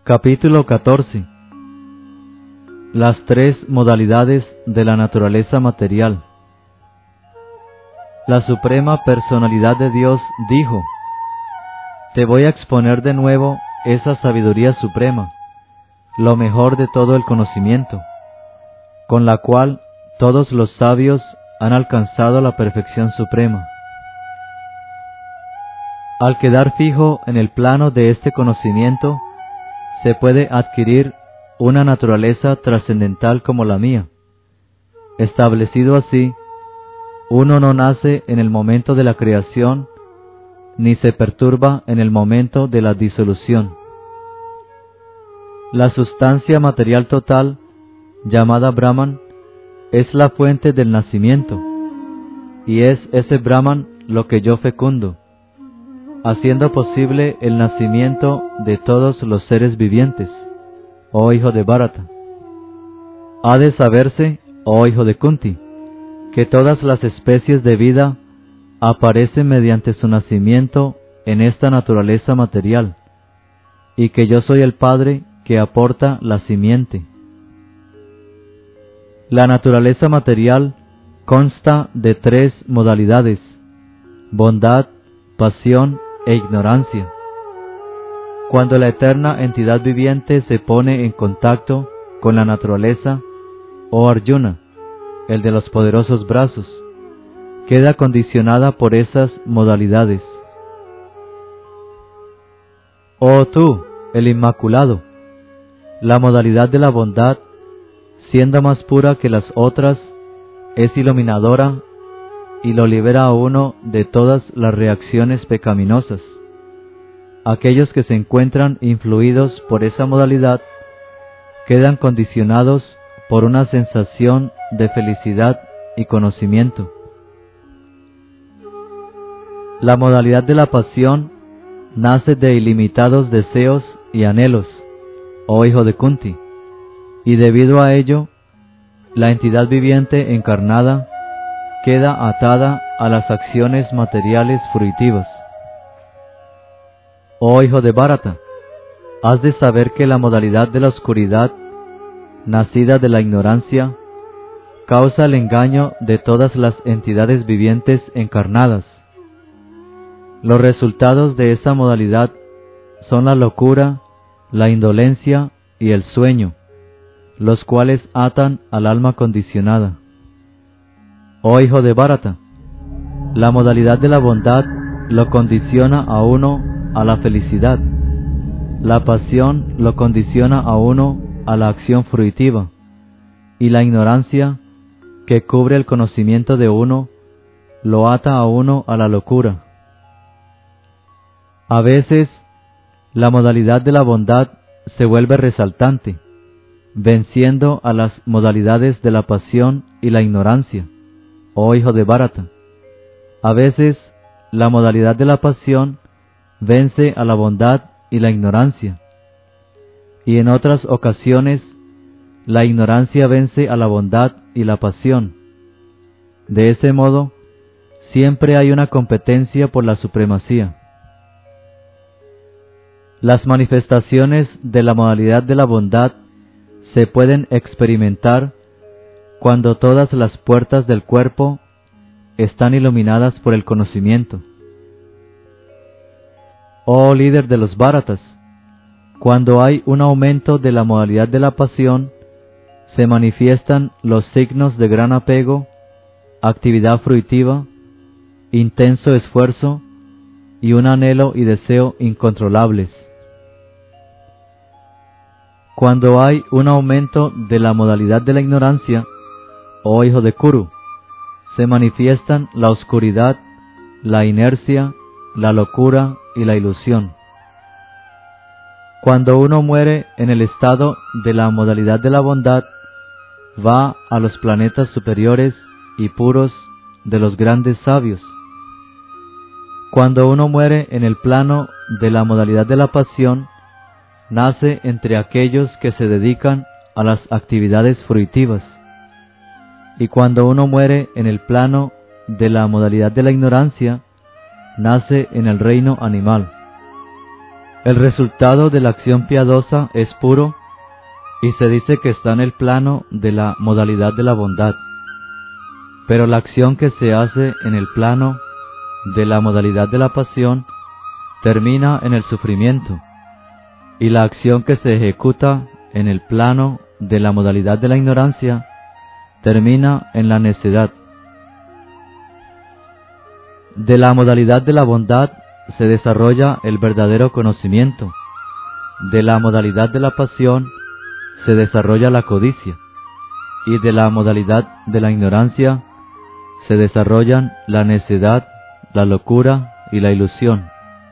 Capítulo 14. Las tres modalidades de la naturaleza material. La Suprema Personalidad de Dios dijo: Te voy a exponer de nuevo esa sabiduría suprema, lo mejor de todo el conocimiento, con la cual todos los sabios han alcanzado la perfección suprema. Al quedar fijo en el plano de este conocimiento, se puede adquirir una naturaleza trascendental como la mía. Establecido así, uno no nace en el momento de la creación, ni se perturba en el momento de la disolución. La sustancia material total, llamada Brahman, es la fuente del nacimiento, y es ese Brahman lo que yo fecundo, haciendo posible el nacimiento de todos los seres vivientes, oh hijo de Bharata. Ha de saberse, oh hijo de Kunti, que todas las especies de vida aparecen mediante su nacimiento en esta naturaleza material, y que yo soy el Padre que aporta la simiente. La naturaleza material consta de tres modalidades: bondad, pasión e ignorancia. Cuando la eterna entidad viviente se pone en contacto con la naturaleza, oh Arjuna, el de los poderosos brazos, queda condicionada por esas modalidades. Oh tú, el Inmaculado, la modalidad de la bondad, siendo más pura que las otras, es iluminadora y lo libera a uno de todas las reacciones pecaminosas. Aquellos que se encuentran influidos por esa modalidad quedan condicionados por una sensación de felicidad y conocimiento. La modalidad de la pasión nace de ilimitados deseos y anhelos, oh hijo de Kunti, y debido a ello, la entidad viviente encarnada queda atada a las acciones materiales fruitivas. Oh hijo de Bharata, has de saber que la modalidad de la oscuridad, nacida de la ignorancia, causa el engaño de todas las entidades vivientes encarnadas. Los resultados de esa modalidad son la locura, la indolencia y el sueño, los cuales atan al alma condicionada. Oh hijo de Bharata, la modalidad de la bondad lo condiciona a uno a la felicidad, la pasión lo condiciona a uno a la acción fruitiva, y la ignorancia, que cubre el conocimiento de uno, lo ata a uno a la locura. A veces, la modalidad de la bondad se vuelve resaltante, venciendo a las modalidades de la pasión y la ignorancia, oh hijo de Bharata. A veces, la modalidad de la pasión vence a la bondad y la ignorancia, y en otras ocasiones, la ignorancia vence a la bondad y la pasión. De ese modo, siempre hay una competencia por la supremacía. Las manifestaciones de la modalidad de la bondad se pueden experimentar cuando todas las puertas del cuerpo están iluminadas por el conocimiento. Oh líder de los Bharatas, cuando hay un aumento de la modalidad de la pasión, se manifiestan los signos de gran apego, actividad fruitiva, intenso esfuerzo y un anhelo y deseo incontrolables. Cuando hay un aumento de la modalidad de la ignorancia, oh hijo de Kuru, se manifiestan la oscuridad, la inercia, la locura y la ilusión. Cuando uno muere en el estado de la modalidad de la bondad, va a los planetas superiores y puros de los grandes sabios. Cuando uno muere en el plano de la modalidad de la pasión, nace entre aquellos que se dedican a las actividades fruitivas. Y cuando uno muere en el plano de la modalidad de la ignorancia, nace en el reino animal. El resultado de la acción piadosa es puro y se dice que está en el plano de la modalidad de la bondad, pero la acción que se hace en el plano de la modalidad de la pasión termina en el sufrimiento, y la acción que se ejecuta en el plano de la modalidad de la ignorancia termina en la necedad. De la modalidad de la bondad se desarrolla el verdadero conocimiento, de la modalidad de la pasión se desarrolla la codicia, y de la modalidad de la ignorancia se desarrollan la necedad, la locura y la ilusión.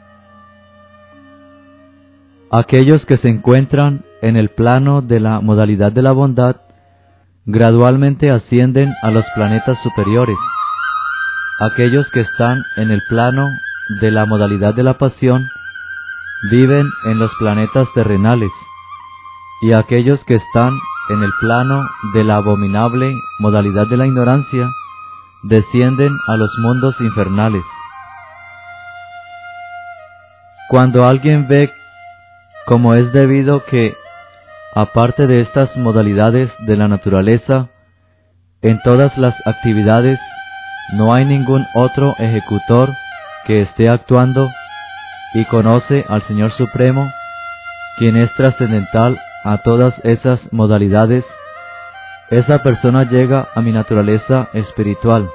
Aquellos que se encuentran en el plano de la modalidad de la bondad gradualmente ascienden a los planetas superiores. Aquellos que están en el plano de la modalidad de la pasión viven en los planetas terrenales, y aquellos que están en el plano de la abominable modalidad de la ignorancia descienden a los mundos infernales. Cuando alguien ve como es debido que, aparte de estas modalidades de la naturaleza, en todas las actividades no hay ningún otro ejecutor que esté actuando, y conoce al Señor Supremo, quien es trascendental a todas esas modalidades, esa persona llega a mi naturaleza espiritual.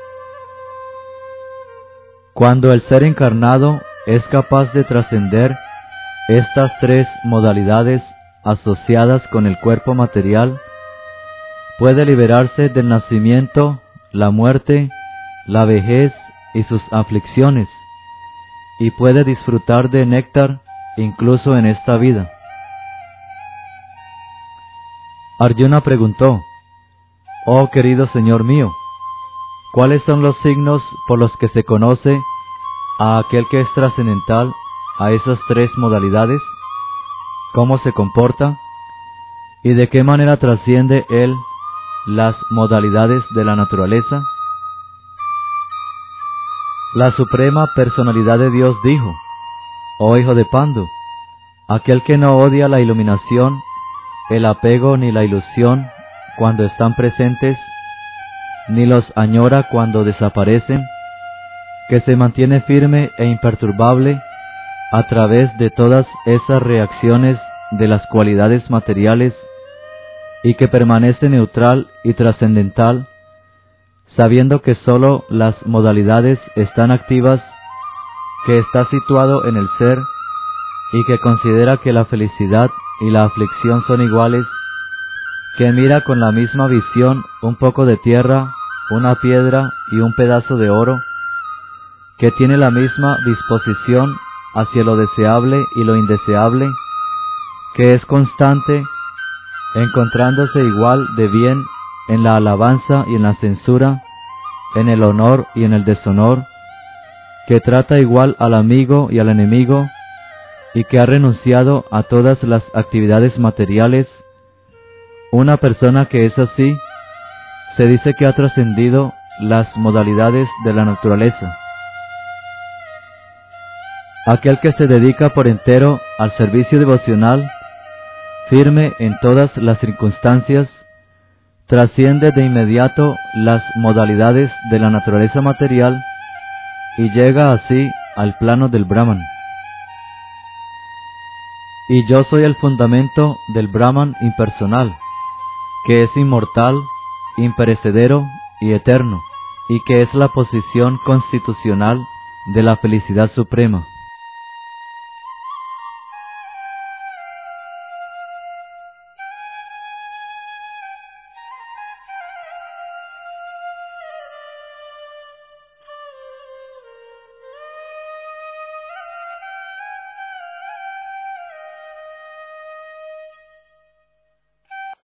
Cuando el ser encarnado es capaz de trascender estas tres modalidades asociadas con el cuerpo material, puede liberarse del nacimiento, la muerte, la vejez y sus aflicciones, y puede disfrutar de néctar incluso en esta vida. Arjuna preguntó: «Oh querido Señor mío, ¿cuáles son los signos por los que se conoce a aquel que es trascendental a esas tres modalidades? ¿Cómo se comporta? ¿Y de qué manera trasciende él las modalidades de la naturaleza?» La Suprema Personalidad de Dios dijo: «Oh hijo de Pandu, aquel que no odia la iluminación, el apego ni la ilusión cuando están presentes, ni los añora cuando desaparecen, que se mantiene firme e imperturbable a través de todas esas reacciones de las cualidades materiales, y que permanece neutral y trascendental, sabiendo que sólo las modalidades están activas, que está situado en el ser, y que considera que la felicidad y la aflicción son iguales, que mira con la misma visión un poco de tierra, una piedra y un pedazo de oro, que tiene la misma disposición hacia lo deseable y lo indeseable, que es constante, encontrándose igual de bien en la alabanza y en la censura, en el honor y en el deshonor, que trata igual al amigo y al enemigo, y que ha renunciado a todas las actividades materiales. Una persona que es así, se dice que ha trascendido las modalidades de la naturaleza. Aquel que se dedica por entero al servicio devocional, firme en todas las circunstancias, trasciende de inmediato las modalidades de la naturaleza material y llega así al plano del Brahman. Y yo soy el fundamento del Brahman impersonal, que es inmortal, imperecedero y eterno, y que es la posición constitucional de la felicidad suprema.